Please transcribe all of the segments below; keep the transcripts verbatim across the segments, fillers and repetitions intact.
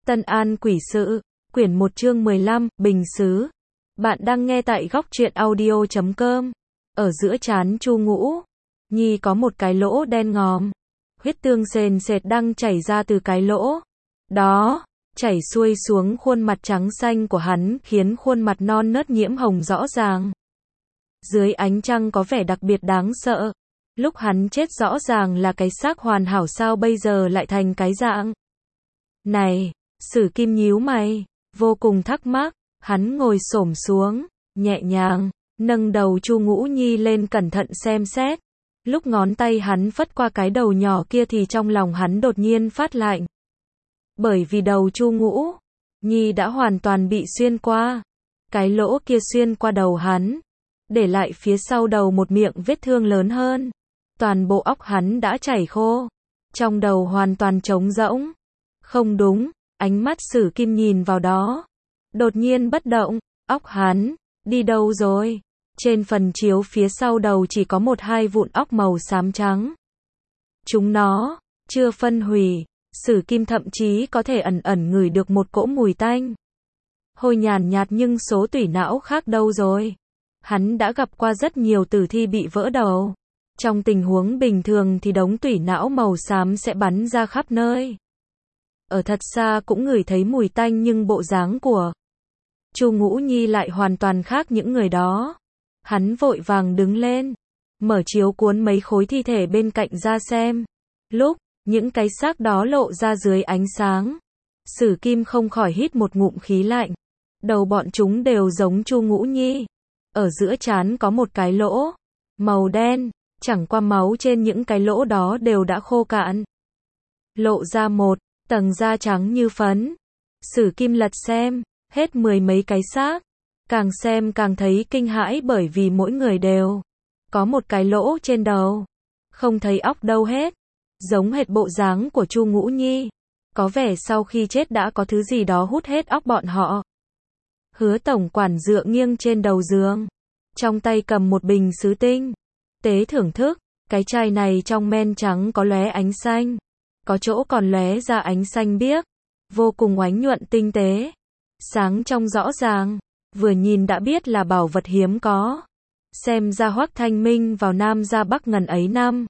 Tân An Quỷ Sự, quyển một chương mười lăm, Bình Sứ. Bạn đang nghe tại góc truyện audio chấm com. Ở giữa trán Chu Ngũ Nhi có một cái lỗ đen ngòm. Huyết tương sền sệt đang chảy ra từ cái lỗ đó, chảy xuôi xuống khuôn mặt trắng xanh của hắn, khiến khuôn mặt non nớt nhiễm hồng rõ ràng. Dưới ánh trăng có vẻ đặc biệt đáng sợ. Lúc hắn chết rõ ràng là cái xác hoàn hảo, sao bây giờ lại thành cái dạng này? Sử Kim nhíu mày, vô cùng thắc mắc. Hắn ngồi xổm xuống, nhẹ nhàng nâng đầu Chu Ngũ Nhi lên, cẩn thận xem xét. Lúc ngón tay hắn phất qua cái đầu nhỏ kia thì trong lòng hắn đột nhiên phát lạnh. Bởi vì đầu Chu Ngũ Nhi đã hoàn toàn bị xuyên qua. Cái lỗ kia xuyên qua đầu hắn, để lại phía sau đầu một miệng vết thương lớn hơn. Toàn bộ óc hắn đã chảy khô, trong đầu hoàn toàn trống rỗng. Không đúng, ánh mắt Sử Kim nhìn vào đó, đột nhiên bất động. Óc hắn đi đâu rồi? Trên phần chiếu phía sau đầu chỉ có một hai vụn óc màu xám trắng. Chúng nó chưa phân hủy. Sử Kim thậm chí có thể ẩn ẩn ngửi được một cỗ mùi tanh hôi nhàn nhạt, nhưng số tủy não khác đâu rồi? Hắn đã gặp qua rất nhiều tử thi bị vỡ đầu. Trong tình huống bình thường thì đống tủy não màu xám sẽ bắn ra khắp nơi. Ở thật xa cũng ngửi thấy mùi tanh, nhưng bộ dáng của Chu Ngũ Nhi lại hoàn toàn khác những người đó. Hắn vội vàng đứng lên, mở chiếu cuốn mấy khối thi thể bên cạnh ra xem. Lúc những cái xác đó lộ ra dưới ánh sáng, Sử Kim không khỏi hít một ngụm khí lạnh. Đầu bọn chúng đều giống Chu Ngũ Nhi. Ở giữa trán có một cái lỗ màu đen, chẳng qua máu trên những cái lỗ đó đều đã khô cạn, lộ ra một tầng da trắng như phấn. Sử Kim lật xem hết mười mấy cái xác, càng xem càng thấy kinh hãi, bởi vì mỗi người đều có một cái lỗ trên đầu, không thấy óc đâu hết, giống hệt bộ dáng của Chu Ngũ Nhi. Có vẻ sau khi chết đã có thứ gì đó hút hết óc bọn họ. Hứa tổng quản dựa nghiêng trên đầu giường, trong tay cầm một bình sứ tinh tế thưởng thức. Cái chai này trong men trắng có lóe ánh xanh, có chỗ còn lóe ra ánh xanh biếc, vô cùng oánh nhuận tinh tế, sáng trong rõ ràng, vừa nhìn đã biết là bảo vật hiếm có. Xem ra Hoắc Thanh Minh vào Nam ra Bắc ngần ấy năm,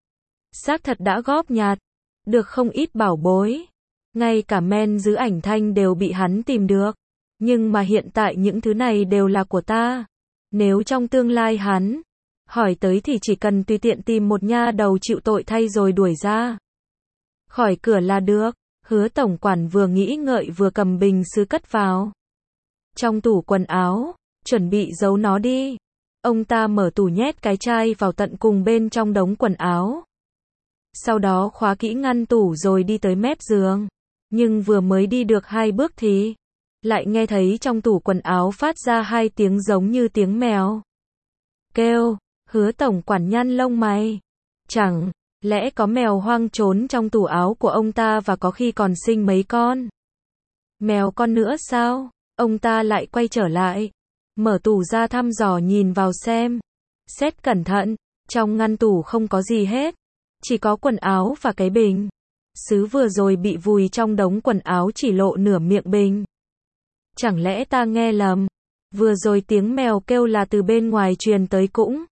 xác thật đã góp nhặt được không ít bảo bối. Ngay cả men giữ ảnh thanh đều bị hắn tìm được. Nhưng mà hiện tại những thứ này đều là của ta. Nếu trong tương lai hắn hỏi tới thì chỉ cần tùy tiện tìm một nha đầu chịu tội thay rồi đuổi ra khỏi cửa là được. Hứa tổng quản vừa nghĩ ngợi vừa cầm bình sứ cất vào trong tủ quần áo, chuẩn bị giấu nó đi. Ông ta mở tủ, nhét cái chai vào tận cùng bên trong đống quần áo. Sau đó khóa kỹ ngăn tủ rồi đi tới mép giường. Nhưng vừa mới đi được hai bước thì lại nghe thấy trong tủ quần áo phát ra hai tiếng giống như tiếng mèo kêu. Hứa tổng quản nhăn lông mày. Chẳng lẽ có mèo hoang trốn trong tủ áo của ông ta và có khi còn sinh mấy con mèo con nữa sao? Ông ta lại quay trở lại, mở tủ ra thăm dò nhìn vào xem. Xét cẩn thận, trong ngăn tủ không có gì hết, chỉ có quần áo và cái bình sứ vừa rồi bị vùi trong đống quần áo chỉ lộ nửa miệng bình. Chẳng lẽ ta nghe lầm? Vừa rồi tiếng mèo kêu là từ bên ngoài truyền tới cũng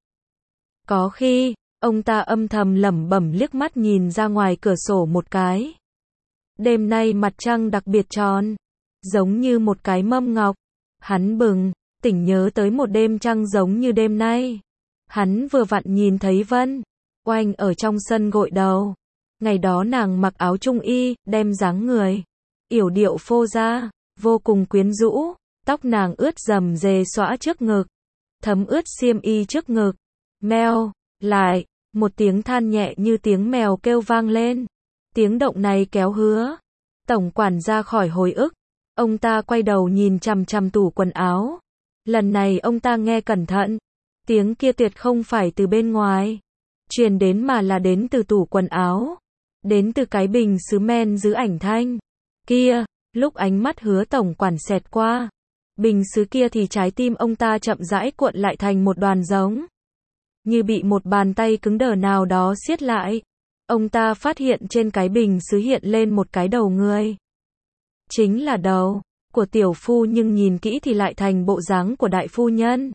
có khi. Ông ta âm thầm lẩm bẩm, liếc mắt nhìn ra ngoài cửa sổ một cái. Đêm nay mặt trăng đặc biệt tròn, giống như một cái mâm ngọc. Hắn bừng tỉnh nhớ tới một đêm trăng giống như đêm nay. Hắn vừa vặn nhìn thấy Vân Oanh ở trong sân gội đầu. Ngày đó nàng mặc áo trung y, đem dáng người yểu điệu phô ra, vô cùng quyến rũ. Tóc nàng ướt rầm rề xõa trước ngực, thấm ướt xiêm y trước ngực. Meo lại, một tiếng than nhẹ như tiếng mèo kêu vang lên. Tiếng động này kéo Hứa tổng quản ra khỏi hồi ức. Ông ta quay đầu nhìn chằm chằm tủ quần áo. Lần này ông ta nghe cẩn thận. Tiếng kia tuyệt không phải từ bên ngoài truyền đến, mà là đến từ tủ quần áo, đến từ cái bình sứ men giữ ảnh thanh kia. Lúc ánh mắt Hứa tổng quản xẹt qua bình sứ kia thì trái tim ông ta chậm rãi cuộn lại thành một đoàn, giống như bị một bàn tay cứng đờ nào đó siết lại. Ông ta phát hiện trên cái bình sứ hiện lên một cái đầu người. chính là đầu của tiểu phu nhưng nhìn kỹ thì lại thành bộ dáng của đại phu nhân.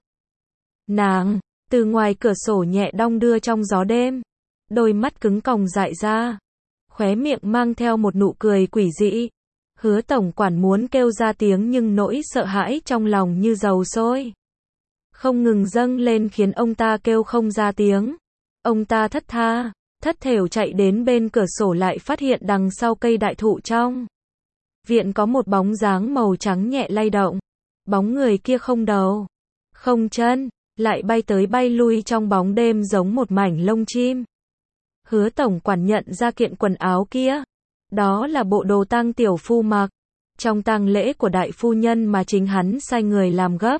Nàng, từ ngoài cửa sổ nhẹ đong đưa trong gió đêm, đôi mắt cứng còng dại ra, khóe miệng mang theo một nụ cười quỷ dị. Hứa tổng quản muốn kêu ra tiếng nhưng nỗi sợ hãi trong lòng như dầu sôi không ngừng dâng lên khiến ông ta kêu không ra tiếng. Ông ta thất tha, thất thểu chạy đến bên cửa sổ lại phát hiện đằng sau cây đại thụ trong viện có một bóng dáng màu trắng nhẹ lay động. Bóng người kia không đầu, không chân, lại bay tới bay lui trong bóng đêm giống một mảnh lông chim. Hứa tổng quản nhận ra kiện quần áo kia. Đó là bộ đồ tang tiểu phu mặc trong tang lễ của đại phu nhân mà chính hắn sai người làm gấp.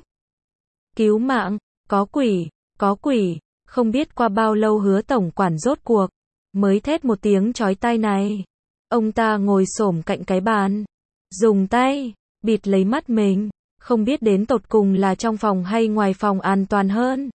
Cứu mạng, có quỷ, có quỷ. Không biết qua bao lâu hứa tổng quản rốt cuộc mới thét một tiếng chói tai này. Ông ta ngồi xổm cạnh cái bàn, dùng tay bịt lấy mắt mình, không biết đến tột cùng là trong phòng hay ngoài phòng an toàn hơn.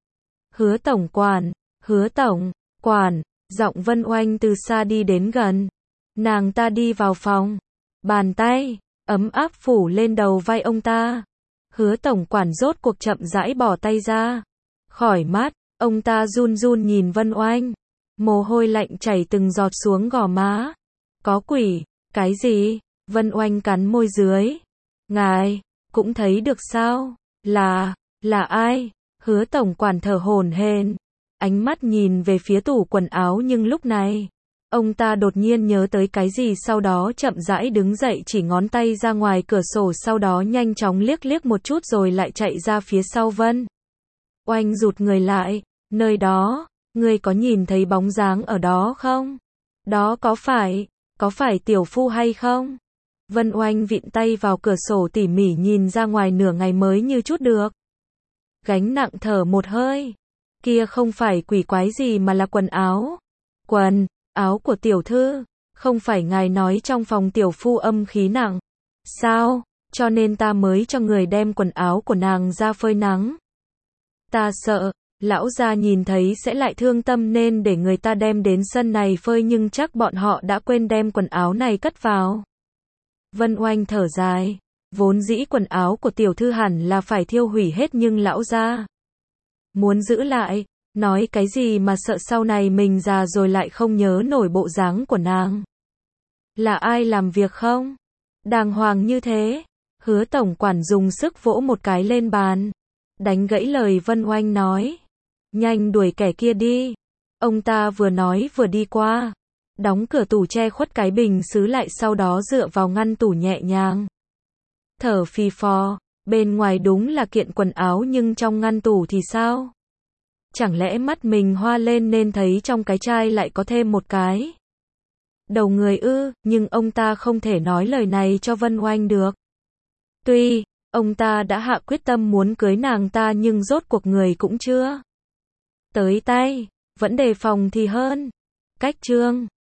Hứa tổng quản, hứa tổng quản, giọng Vân Oanh từ xa đi đến gần. Nàng ta đi vào phòng, bàn tay ấm áp phủ lên đầu vai ông ta. Hứa tổng quản rốt cuộc chậm rãi bỏ tay ra khỏi mắt. Ông ta run run nhìn Vân Oanh, mồ hôi lạnh chảy từng giọt xuống gò má. Có quỷ, cái gì? Vân Oanh cắn môi dưới. Ngài cũng thấy được sao? Là, là ai? Hứa tổng quản thở hổn hển, ánh mắt nhìn về phía tủ quần áo nhưng lúc này, ông ta đột nhiên nhớ tới cái gì sau đó chậm rãi đứng dậy chỉ ngón tay ra ngoài cửa sổ sau đó nhanh chóng liếc liếc một chút rồi lại chạy ra phía sau Vân Oanh rụt người lại. Nơi đó, ngươi có nhìn thấy bóng dáng ở đó không? Đó có phải, có phải tiểu phu hay không? Vân Oanh vịn tay vào cửa sổ tỉ mỉ nhìn ra ngoài nửa ngày mới như chút được gánh nặng thở một hơi. Kia không phải quỷ quái gì mà là quần áo. Quần áo của tiểu thư, không phải ngài nói trong phòng tiểu phu âm khí nặng. Sao? Cho nên ta mới cho người đem quần áo của nàng ra phơi nắng. Ta sợ lão gia nhìn thấy sẽ lại thương tâm nên để người ta đem đến sân này phơi nhưng chắc bọn họ đã quên đem quần áo này cất vào. Vân Oanh thở dài, vốn dĩ quần áo của tiểu thư hẳn là phải thiêu hủy hết nhưng lão gia muốn giữ lại, nói cái gì mà sợ sau này mình già rồi lại không nhớ nổi bộ dáng của nàng. Là ai làm việc không? Đàng hoàng như thế. Hứa tổng quản dùng sức vỗ một cái lên bàn, đánh gãy lời Vân Oanh nói. Nhanh đuổi kẻ kia đi. Ông ta vừa nói vừa đi qua, đóng cửa tủ che khuất cái bình sứ lại sau đó dựa vào ngăn tủ nhẹ nhàng thở phì phò. Bên ngoài đúng là kiện quần áo nhưng trong ngăn tủ thì sao? Chẳng lẽ mắt mình hoa lên nên thấy trong cái chai lại có thêm một cái đầu người ư? Nhưng ông ta không thể nói lời này cho Vân Oanh được. Tuy ông ta đã hạ quyết tâm muốn cưới nàng ta nhưng rốt cuộc người cũng chưa tới tay, vẫn đề phòng thì hơn. Cách chương